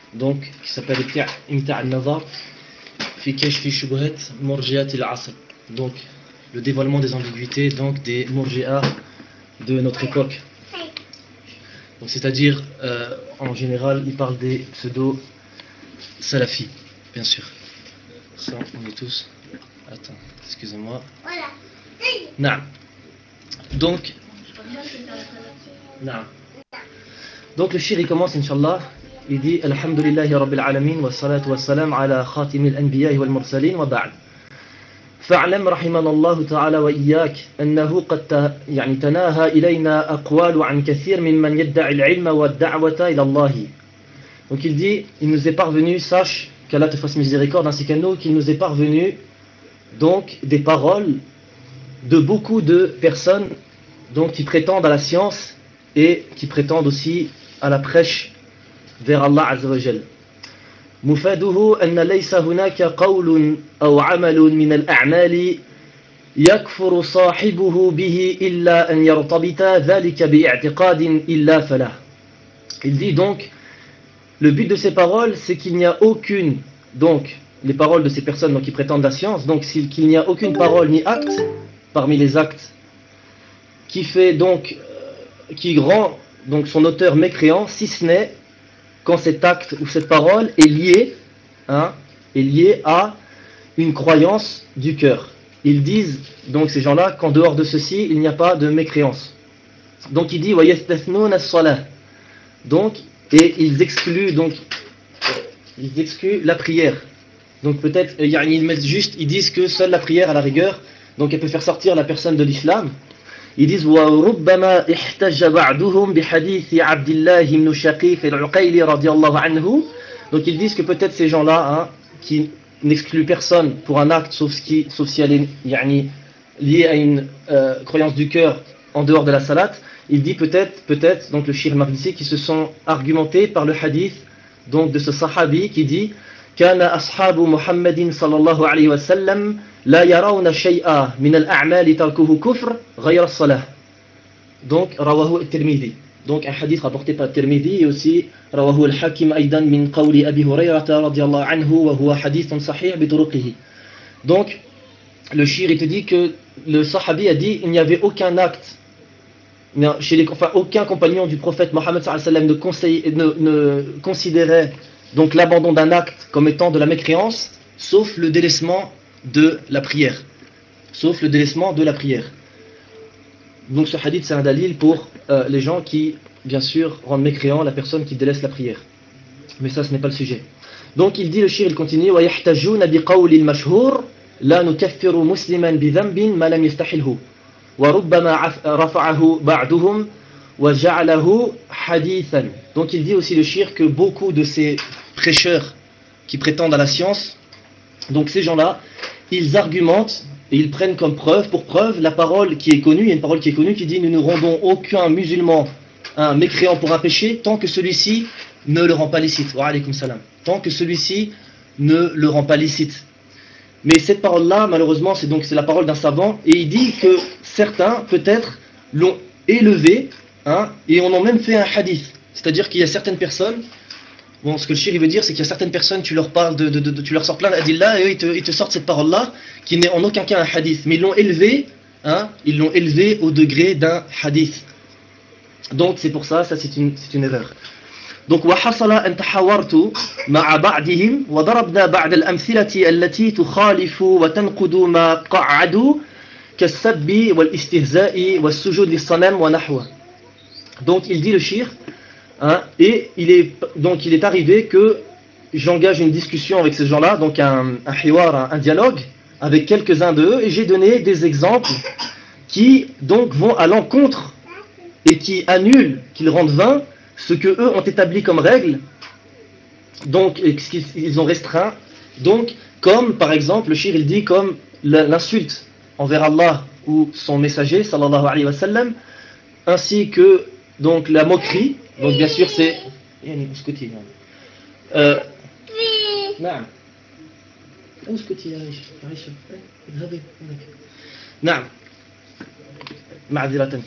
donc qui s'appelle Imta' al-Nazar fi kashfi shubuhat murji'at al-asr, donc le dévoilement des ambiguïtés donc des murji'a de notre époque. Donc c'est-à-dire en général il parle des pseudo salafis, bien sûr. Ça on est tous. Attends, excusez-moi. Voilà. Donc نعم. Donc le shir il commence Inch'Allah, il dit Alhamdulillahi Rabbil Alamin wa salatu wa salam ala khatimil anbiya'i wal mursalin wa ba'd. فاعلم رحمنا الله تعالى وإياك أنه قد يعني تناهى إلينا أقوال عن كثير ممن يدعي العلم والدعوة إلى الله. Donc il dit, il nous est parvenu, sache qu'Allah te fasse miséricorde ainsi qu'à nous, qu'il nous est parvenu donc des paroles de beaucoup de personnes donc qui prétendent à la science et qui prétendent aussi à la prêche vers Allah Azza wa Jal. مفاده أن ليس هناك قول أو عمل من الأعمال يكفر صاحبه به إلا أن يرتبط ذلك باعتقاد إلا فله. Il dit donc, le but de ces paroles, c'est qu'il n'y a aucune, donc les paroles de ces personnes donc, qui prétendent la science, donc qu'il n'y a aucune parole ni acte parmi les actes qui fait donc qui rend donc son auteur mécréant, si ce n'est quand cet acte ou cette parole est lié à une croyance du cœur. Ils disent donc ces gens-là qu'en dehors de ceci il n'y a pas de mécréance. Donc il dit wa yastathnuna as-salah. Donc et ils excluent la prière. Donc peut-être ils mettent juste, ils disent que seule la prière à la rigueur, donc elle peut faire sortir la personne de l'islam. Ils disent وَرُبَّمَا احْتَجَّ بَعْدُهُمْ بِحَدِيثِ عَبْدِ اللَّهِ بْنِ شَقِيقِ الْعُقَيْلِ رَضِيَ اللَّهُ عَنْهُ. Donc ils disent que peut-être ces gens-là qui n'excluent personne pour un acte sauf si elle est liée à une croyance du cœur en dehors de la salat, il dit peut-être donc le shir Mardisi qui se sont argumentés par le hadith donc de ce sahabi qui dit كان أصحاب محمد صلى الله عليه وسلم لا يرون شيئا من الأعمال تركه كفر غير الصلاة. Donc رواه الترمذي. Donc un hadith rapporté par الترمذي et aussi رواه الحاكم أيضا من قول أبي هريرة رضي الله عنه وهو حديث صحيح بطرقه. Donc le shir il te dit que le sahabi a dit il n'y avait aucun acte aucun compagnon du prophète Mohammed ne considérait donc l'abandon d'un acte comme étant de la mécréance, sauf le délaissement de la prière. Sauf le délaissement de la prière. Donc ce hadith c'est un dalil pour les gens qui, bien sûr, rendent mécréant la personne qui délaisse la prière. Mais ça ce n'est pas le sujet. Donc il dit, le shir il continue وَيَحْتَجُونَ بِقَوْلِ الْمَشْهُورِ لَا نُكَفِّرُ مُسْلِمًا بِذَنْبٍ مَا لَمْ يَسْتَحِلْهُ وربما رفعه بعضهم وجعله حديثا. Donc il dit aussi le shir que beaucoup de ces prêcheurs qui prétendent à la science, donc ces gens-là, ils argumentent et ils prennent comme preuve, pour preuve, la parole qui est connue. Il y a une parole qui est connue qui dit nous ne rendons aucun musulman un mécréant pour un péché tant que celui-ci ne le rend pas licite. Wa alaykum salam. Tant que celui-ci ne le rend pas licite. Mais cette parole-là, malheureusement, c'est la parole d'un savant, et il dit que certains, peut-être, l'ont élevé, et en ont même fait un hadith. C'est-à-dire qu'il y a certaines personnes, bon, ce que le shir veut dire, c'est qu'il y a certaines personnes, tu leur parles tu leur sors plein d'adillah, et eux, ils te sortent cette parole-là, qui n'est en aucun cas un hadith. Mais ils l'ont élevé au degré d'un hadith. Donc c'est pour ça c'est une erreur. Donc وحصل أن تحاورت مع بعضهم وضربنا بعض الأمثلة التي تخالف وتنقض ما قعدوا كالسب والاستهزاء والسجود للصنم ونحوه. Donc il dit le shir, et il est arrivé que j'engage une discussion avec ces gens-là, donc un hiwar, un dialogue avec quelques-uns d'eux, et j'ai donné des exemples qui donc vont à l'encontre et qui annulent, qui le rendent vain ce que eux ont établi comme règle, donc ce qu'ils ont restreint, donc comme par exemple le shir il dit comme l'insulte envers Allah ou son messager sallallahu alayhi wa sallam, ainsi que donc la moquerie. Donc bien sûr c'est نعم اسكتي يا عائشة اذهبي نعم معذرة.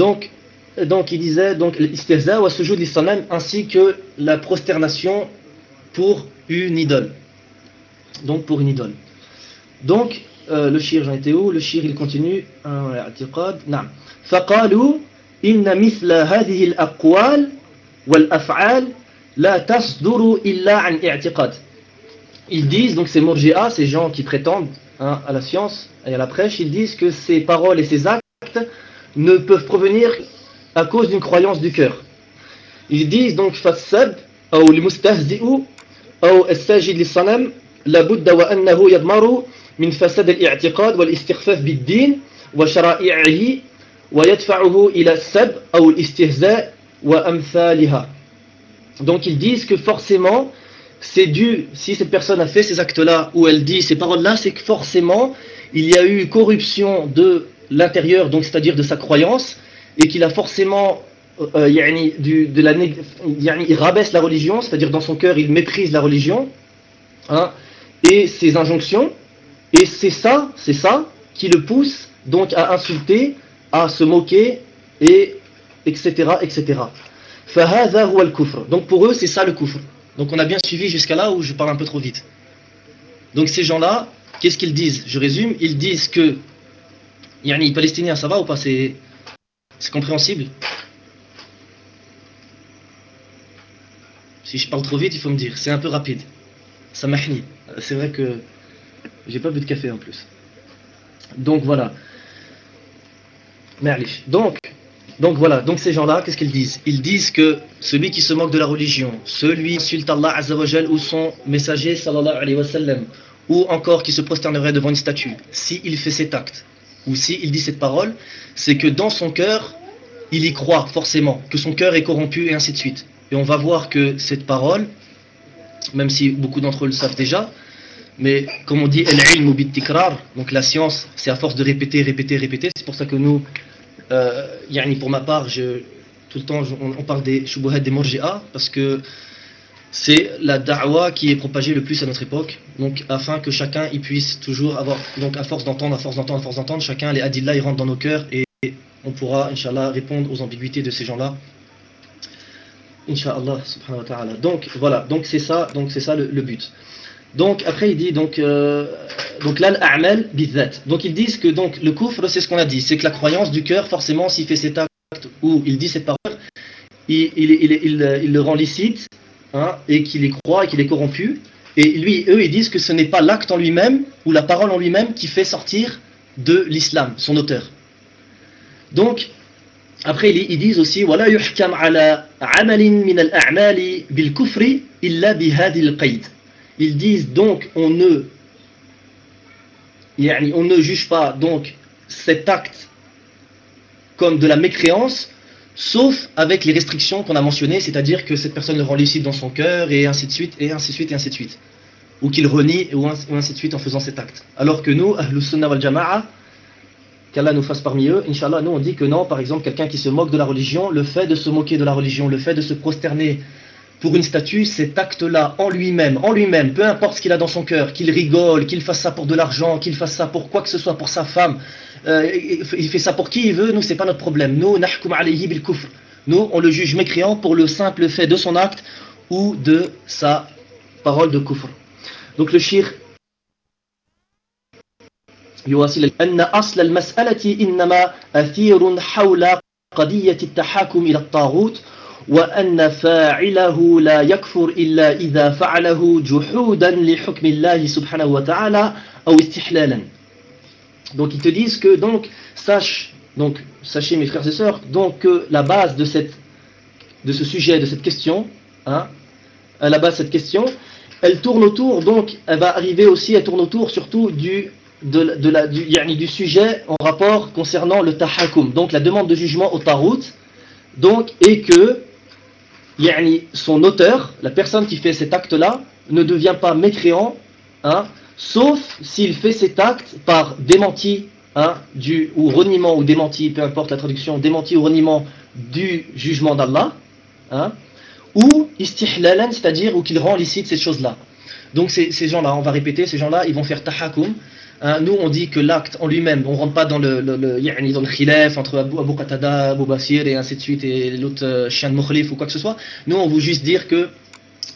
Donc il disait donc l'istihza wa sujud lis-sanam, ainsi que la prosternation pour une idole. Donc pour une idole. Donc le shir, j'en étais où? Le shir il continue. نعم. فقالوا إن مثل هذه الأقوال والأفعال لا تصدر إلا عن اعتقاد. Ils disent, donc ces Murji'a, ces gens qui prétendent à la science et à la prêche, ils disent que ces paroles et ces actes ne peuvent provenir à cause d'une croyance du cœur. Ils disent donc فالسب أو المستهزئ أو الساجد للصنم لابد وأنه يضمر من فساد الاعتقاد والاستخفاف بالدين وشرائعه ويدفعه إلى السب أو الاستهزاء وأمثالها. Donc ils disent que forcément c'est dû, si cette personne a fait ces actes-là ou elle dit ces paroles-là, c'est que forcément il y a eu corruption de l'intérieur, donc c'est-à-dire de sa croyance, et qu'il a forcément il rabaisse la religion, c'est-à-dire dans son cœur il méprise la religion, hein, et ses injonctions, et c'est ça qui le pousse donc à insulter, à se moquer, et etc. etc. فهذا هو الكفر. Donc pour eux c'est ça le kufr. Donc on a bien suivi jusqu'à là où je parle un peu trop vite. Donc ces gens-là, qu'est-ce qu'ils disent? Je résume, ils disent que yani palestinien, ça va ou pas? C'est compréhensible? Si je parle trop vite, il faut me dire. C'est un peu rapide. Ça m'ahni. C'est vrai que j'ai pas bu de café en plus. Donc voilà. Merlich. Donc voilà, donc ces gens-là, qu'est-ce qu'ils disent? Ils disent que celui qui se moque de la religion, celui qui insulte Allah Azza wa Jal ou son messager sallallahu alayhi wa sallam, ou encore qui se prosternerait devant une statue, s'il fait cet acte, ou s'il dit cette parole, c'est que dans son cœur, il y croit forcément, que son cœur est corrompu et ainsi de suite. Et on va voir que cette parole, même si beaucoup d'entre eux le savent déjà, mais comme on dit, al-ilm bit-tikrar, donc la science, c'est à force de répéter, répéter, répéter, c'est pour ça que nous, pour ma part, tout le temps, on parle des shubuhat, des murji'a, parce que c'est la da'wa qui est propagée le plus à notre époque, donc afin que chacun y puisse toujours avoir, donc à force d'entendre, chacun les adillah, ils rentrent dans nos cœurs et on pourra, Inch'Allah, répondre aux ambiguïtés de ces gens-là. Inch'Allah, subhanahu wa ta'ala. Donc voilà, donc c'est ça le but. Donc après il dit donc là l'a'mal bizat. Donc ils disent que donc le kufr c'est ce qu'on a dit, c'est que la croyance du cœur forcément s'il fait cet acte ou il dit cette parole, il le rend licite, hein, et qu'il y croit et qu'il est corrompu. Et eux ils disent que ce n'est pas l'acte en lui-même ou la parole en lui-même qui fait sortir de l'islam son auteur. Donc après ils disent aussi wala yuhkam ala amalin min al-a'mali bil kufri illa bi hadhihi al-qayd. Ils disent donc on ne juge pas donc cet acte comme de la mécréance, sauf avec les restrictions qu'on a mentionnées, c'est-à-dire que cette personne le rend licite dans son cœur, et ainsi de suite, et ainsi de suite, et ainsi de suite. Ou qu'il renie, ou ainsi de suite en faisant cet acte. Alors que nous, Ahlus Sunnah wal Jama'a, qu'Allah nous fasse parmi eux, Inch'Allah, nous on dit que non, par exemple, quelqu'un qui se moque de la religion, le fait de se moquer de la religion, le fait de se prosterner pour une statue, cet acte-là, en lui-même, peu importe ce qu'il a dans son cœur, qu'il rigole, qu'il fasse ça pour de l'argent, qu'il fasse ça pour quoi que ce soit, pour sa femme, il fait ça pour qui il veut, nous c'est pas notre problème. Nous, nahkum alayhi bil kufr. Nous, on le juge mécréant pour le simple fait de son acte ou de sa parole de kufr. Donc le shir يواصل أن أصل المسألة إنما أثير حول قضية التحاكم إلى الطاغوت وأن فاعله لا يكفر إلا إذا فعله جحودا لحكم الله سبحانه وتعالى أو استحلالا. Donc ils te disent que donc sachez mes frères et sœurs donc que la base de ce sujet, de cette question, hein, à la base de cette question, elle tourne autour, donc elle va arriver aussi, elle tourne autour surtout du sujet en rapport concernant le tahakum, donc la demande de jugement au tarout, donc et que son auteur, la personne qui fait cet acte-là, ne devient pas mécréant, hein, sauf s'il fait cet acte par démenti, hein, ou reniement ou démenti, peu importe la traduction, démenti ou reniement du jugement d'Allah, hein, ou istihlalan, c'est-à-dire ou qu'il rend licite ces choses-là. Donc ces gens-là, on va répéter, ces gens-là, ils vont faire tahakum. Nous, on dit que l'acte en lui-même, on ne rentre pas dans le khilaf entre Abu Qatada, Abu Basir et ainsi de suite, et l'autre chien de Mukhlif ou quoi que ce soit. Nous, on veut juste dire que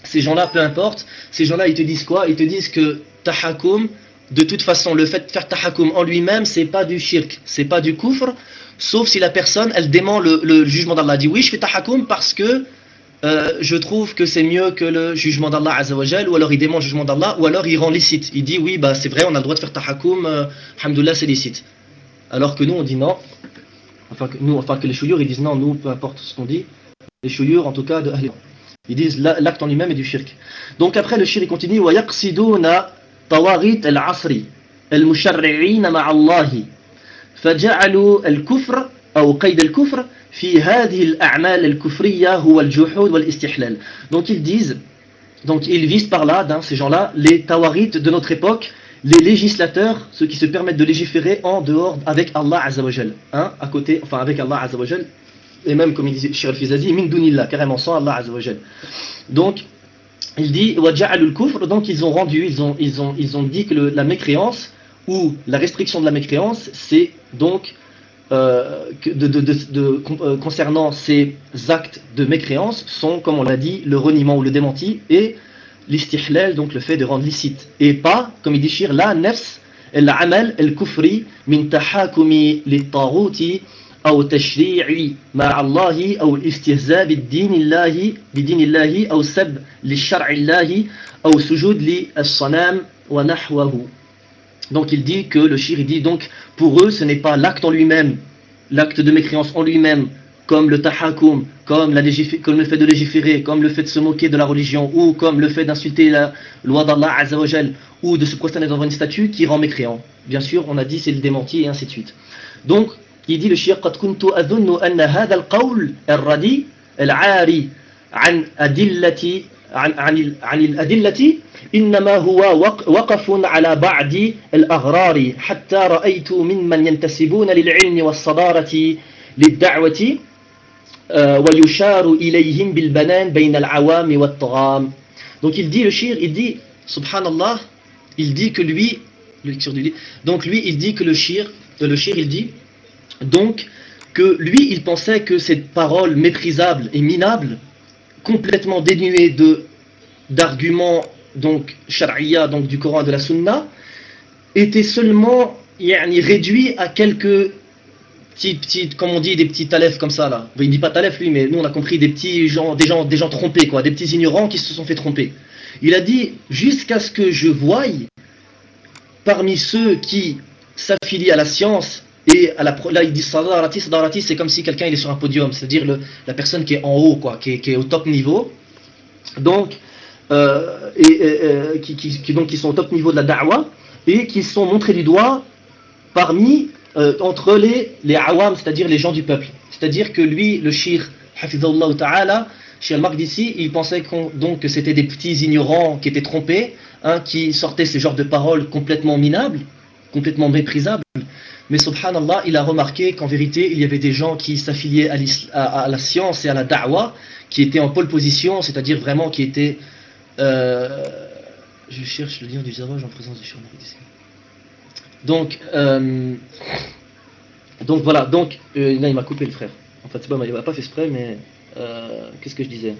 ces gens-là, peu importe, ces gens-là, ils te disent quoi? Ils te disent que tahakum, de toute façon, le fait de faire tahakum en lui-même, c'est pas du shirk, c'est pas du kufr, sauf si la personne, elle dément le jugement d'Allah. Elle dit oui, je fais tahakum parce que je trouve que c'est mieux que le jugement d'Allah Azzawajal, ou alors il dément le jugement d'Allah, ou alors il rend licite. Il dit oui, bah c'est vrai, on a le droit de faire tahakum, alhamdoulilah, c'est licite. Alors que nous, on dit non, enfin que les chouyours, ils disent non, nous, peu importe ce qu'on dit, les chouyours, en tout cas, de Ahl. Ils disent l'acte en lui-même est du shirk. Donc après, le shirk il continue وَيَقْصِدُونَ طَوَاغِيتَ الْعَصْرِ الْمُشَرِّعِينَ مَعَ اللَّهِ فجعلوا الكفر أو قيد الكفر في هذه الأعمال الكفرية هو الجحود والاستحلال. Donc ils disent, donc ils visent par là, ces gens-là, les tawarites de notre époque, les législateurs, ceux qui se permettent de légiférer en dehors avec Allah Azzawajal, à côté, enfin avec Allah Azzawajal, et même comme il dit Cheikh Al-Fizazi, min dunillah, carrément sans Allah Azzawajal. Donc il dit waja'alul kufr, donc ils ont rendu, ils ont dit que la mécréance ou la restriction de la mécréance, c'est donc concernant ces actes de mécréance sont, comme on l'a dit, le reniement ou le démenti et l'istihlal, donc le fait de rendre licite. Et pas, comme il dit Shir, la nefs, العمل الكفري من تحاكم للطاغوت أو تشريع مع الله أو الاستهزاء بدين الله أو سب للشرع الله أو سجود للصنام ونحوه. Donc il dit que le shir, il dit donc pour eux ce n'est pas l'acte en lui-même, l'acte de mécréance en lui-même, comme le tahakum, comme le fait de légiférer, comme le fait de se moquer de la religion, ou comme le fait d'insulter la loi d'Allah Azzawajal, ou de se prosterner devant une statue qui rend mécréant. Bien sûr, on a dit c'est le démenti et ainsi de suite. Donc il dit le shir قد كنت أظن أن هذا القول الردي العاري عن أدلة عن الأدلة إنما هو وقف على بعض الأغرار حتى رأيت ممن ينتسبون للعلم والصدارة للدعوة ويشار إليهم بالبنان بين العوام والطغام. Donc il dit le shir, il dit subhanallah, il dit que lui, donc lui il dit que le shir il dit donc que lui il pensait que cette parole méprisable et minable, complètement dénuée d'arguments donc sharia, donc du Coran et de la Sunna, était seulement réduit à quelques petits, comme on dit, des petits talefs comme ça là. Il dit pas talef lui, mais nous on a compris des petits gens, des gens trompés quoi, des petits ignorants qui se sont fait tromper. Il a dit jusqu'à ce que je voie parmi ceux qui s'affilient à la science et à là il dit sadarati, c'est comme si quelqu'un il est sur un podium, c'est-à-dire la personne qui est en haut quoi, qui est au top niveau. Donc qui sont au top niveau de la da'wah et qui sont montrés du doigt parmi entre les awam, c'est-à-dire les gens du peuple. C'est-à-dire que lui, le shir, hafizallahu ta'ala, Shir al-Maqdisi, il pensait donc que c'était des petits ignorants qui étaient trompés, qui sortaient ce genre de paroles complètement minables, complètement méprisables. Mais subhanallah, il a remarqué qu'en vérité, il y avait des gens qui s'affiliaient à la science et à la da'wah, qui étaient en pole position, c'est-à-dire vraiment qui étaient je cherche le lien du Zawaj en présence du Shir al-Maqdisi. Donc, voilà, donc là il m'a coupé le frère. En fait, c'est pas, il m'a pas fait exprès, mais qu'est-ce que je disais?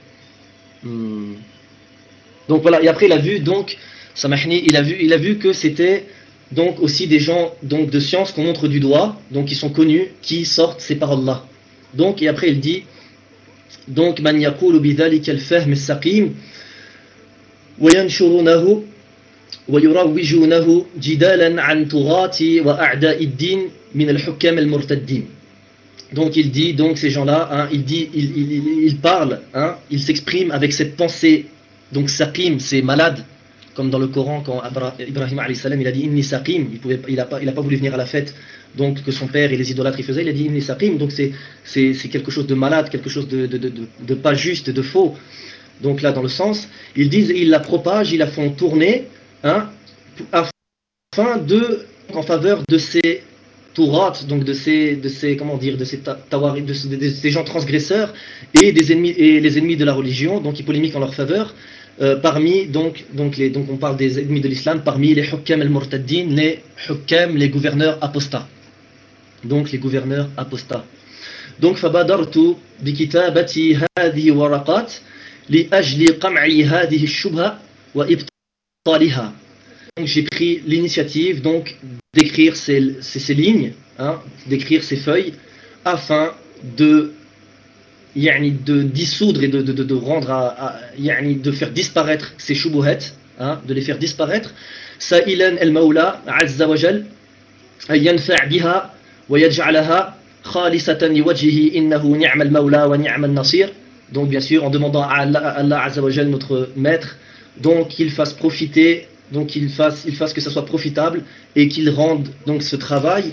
Donc voilà, et après il a vu donc Samahni, il a vu que c'était donc aussi des gens donc de science qu'on montre du doigt, donc qui sont connus, qui sortent ces paroles-là. Donc et après il dit donc man yaqulu bidhalika al-fahm as-saqim wa yanshurunahu ويروجونه جدالا عن طغاة وأعداء الدين من الحكام المرتدين. Donc il dit, donc ces gens-là, il parle, il s'exprime avec cette pensée, donc saqim, c'est malade, comme dans le Coran quand Ibrahim alayhi salam il a dit inni saqim, il a pas voulu venir à la fête, donc que son père et les idolâtres il faisaient, il a dit inni saqim, donc c'est quelque chose de malade, quelque chose de pas juste, de faux. Donc là dans le sens, ils disent, ils la propagent, ils la font tourner, afin en faveur de ces tourat, donc de ces comment dire, de ces tawaris, de ces gens transgresseurs et des ennemis et les ennemis de la religion, donc ils polémiquent en leur faveur. Parmi donc on parle des ennemis de l'islam, parmi les hukkam al-murtaddin, les hukkam, les gouverneurs apostats. Donc les gouverneurs apostats. Donc fabadartu bi kitabati hadhihi waraqat لأجل قمع هذه الشبهة وإبطالها. Donc j'ai pris l'initiative donc d'écrire ces lignes, hein, d'écrire ces feuilles, afin de dissoudre et de rendre de faire disparaître ces shubuhat, hein, de les faire disparaître. Sa'ilan al-Mawla azza wa jal an yanfa' biha wa yaj'alaha khalisatan liwajhihi innahu ni'mal mawla wa ni'mal nasir. Donc bien sûr en demandant à Allah azza wa jal, notre maître, donc qu'il fasse profiter, donc qu'il fasse que ça soit profitable et qu'il rende donc ce travail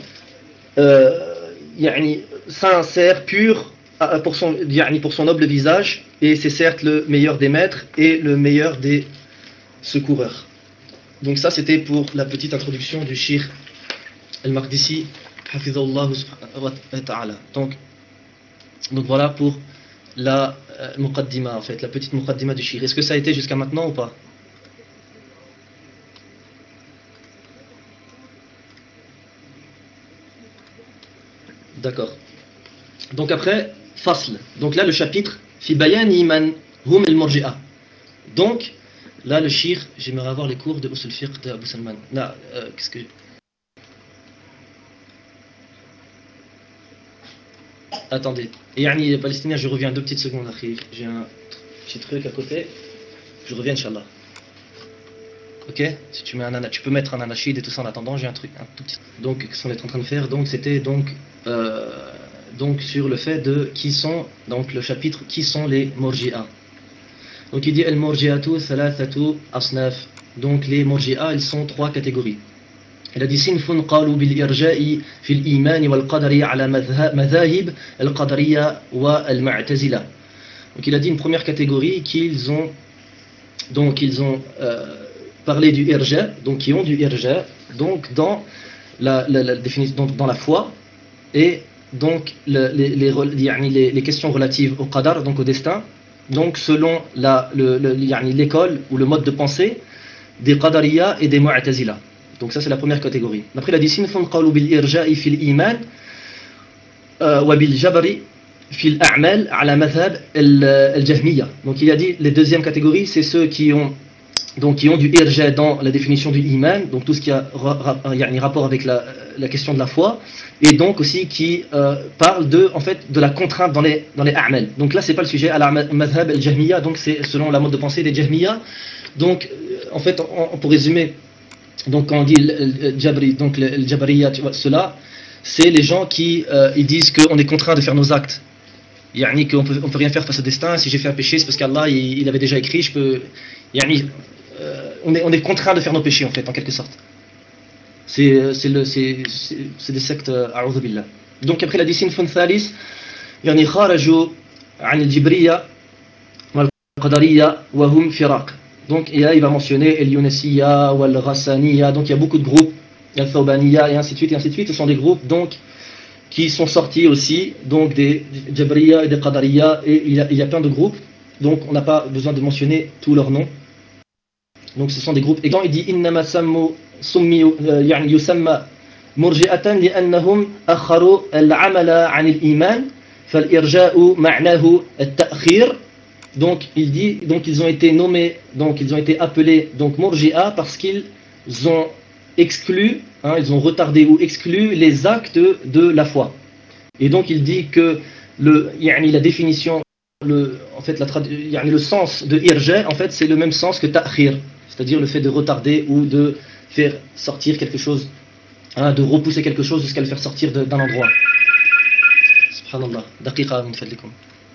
sincère, pur, pour son noble visage, et c'est certes le meilleur des maîtres et le meilleur des secoureurs. Donc ça c'était pour la petite introduction du Cheikh Al-Maqdisi hafizahullah ta'ala. Donc voilà pour la muqaddima, en fait, la petite muqaddima du Cheikh. Est-ce que ça a été jusqu'à maintenant ou pas? D'accord. Donc après, fasl. Donc là, le chapitre, fi bayani man hum al-murji'a. Donc, là, le shir, j'aimerais avoir les cours de Usul Fiqh de Abu Salman. Là, qu'est-ce que... Attendez. Yani, les Palestiniens, je reviens 2 petites secondes, akhi. J'ai un petit truc à côté. Je reviens, Inch'Allah. Ok? Si tu mets tu peux mettre un anachid et tout ça en attendant, j'ai un truc, un tout petit. Donc, qu'est-ce qu'on est en train de faire? Donc, c'était donc sur le fait de qui sont, donc le chapitre, qui sont les Murji'a. Donc il dit al-murji'atu thalathatu asnaf. Donc les murji'a, ils sont 3 catégories. Il a dit sinfun qalu bil irja'i fil iman wal qadari ala madhahib al qadariyya wa al mu'tazila. Donc il a dit une première catégorie qu'ils ont parlé du irja, donc qui ont du irja, donc dans la définition, donc dans la foi, et donc les questions relatives au qadar, donc au destin, donc selon l'école ou le mode de pensée des qadariya et des mu'tazila. Donc ça c'est la première catégorie. Après la sinfun qalu bil irja'i fil iman wa bil jabri fil a'mal ala madhhab al jahmiyya. Donc il a dit les deuxième catégorie, c'est ceux qui ont du irja dans la définition du iman, donc tout ce qui a rapport avec la question de la foi, et donc aussi qui parle en fait de la contrainte dans les a'mal. Donc là c'est pas le sujet à la madhhab al-jahmiya, donc c'est selon la mode de pensée des jahmiya. Donc en fait pour résumer, donc quand on dit le jabri, donc le jabariya, tu vois, cela c'est les gens qui ils disent qu'on est contraint de faire nos actes. Yani qu'on peut rien faire face au destin. Si j'ai fait un péché, c'est parce qu'Allah il avait déjà écrit, je peux. Yani, on est contraint de faire nos péchés en fait, en quelque sorte. C'est des sectes, a'udhu billah. Donc après la décine fun thalis, yani kharaju an al-jibriya wal qadariya wa hum firaq. Donc et là il va mentionner el-yunasiya wal ghassaniya. Donc il y a beaucoup de groupes, al-thawbaniya et ainsi de suite et ainsi de suite. Ce sont des groupes donc qui sont sortis aussi, donc des Jabriya et des Qadariya, et il y a plein de groupes, donc on n'a pas besoin de mentionner tous leurs noms. Donc ce sont des groupes. Et quand il dit innama summi yani yusamma murji'atan li'annahum akharu al-amala 'an al-iman fal-irja'u ma'nahu at-ta'khir. Donc il dit, donc ils ont été nommés, donc ils ont été appelés donc murji'a parce qu'ils ont exclu, hein, ils ont retardé ou exclu les actes de la foi. Et donc il dit que la définition, en fait, le sens de irja, en fait, c'est le même sens que ta'khir, c'est-à-dire le fait de retarder ou de faire sortir quelque chose, hein, de repousser quelque chose jusqu'à le faire sortir d'un endroit. Subhanallah. Daqiqa min fadlikum.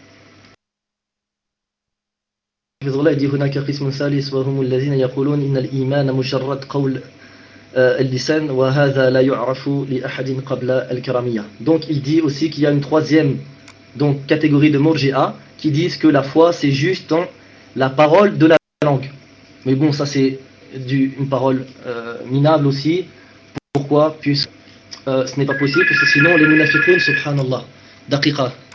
Il dit هناك قسم ثالث وهم الذين يقولون إن الإيمان مجرد قول اللسان وهذا لا يعرف لأحد قبل الكرامية. Donc il dit aussi qu'il y a une troisième donc catégorie de murji'a qui disent que la foi c'est juste dans la parole de la langue. Mais bon, ça c'est une parole minable aussi. Pourquoi? Puisque ce n'est pas possible, parce que sinon les munafiqun, subhanallah. Daqiqa.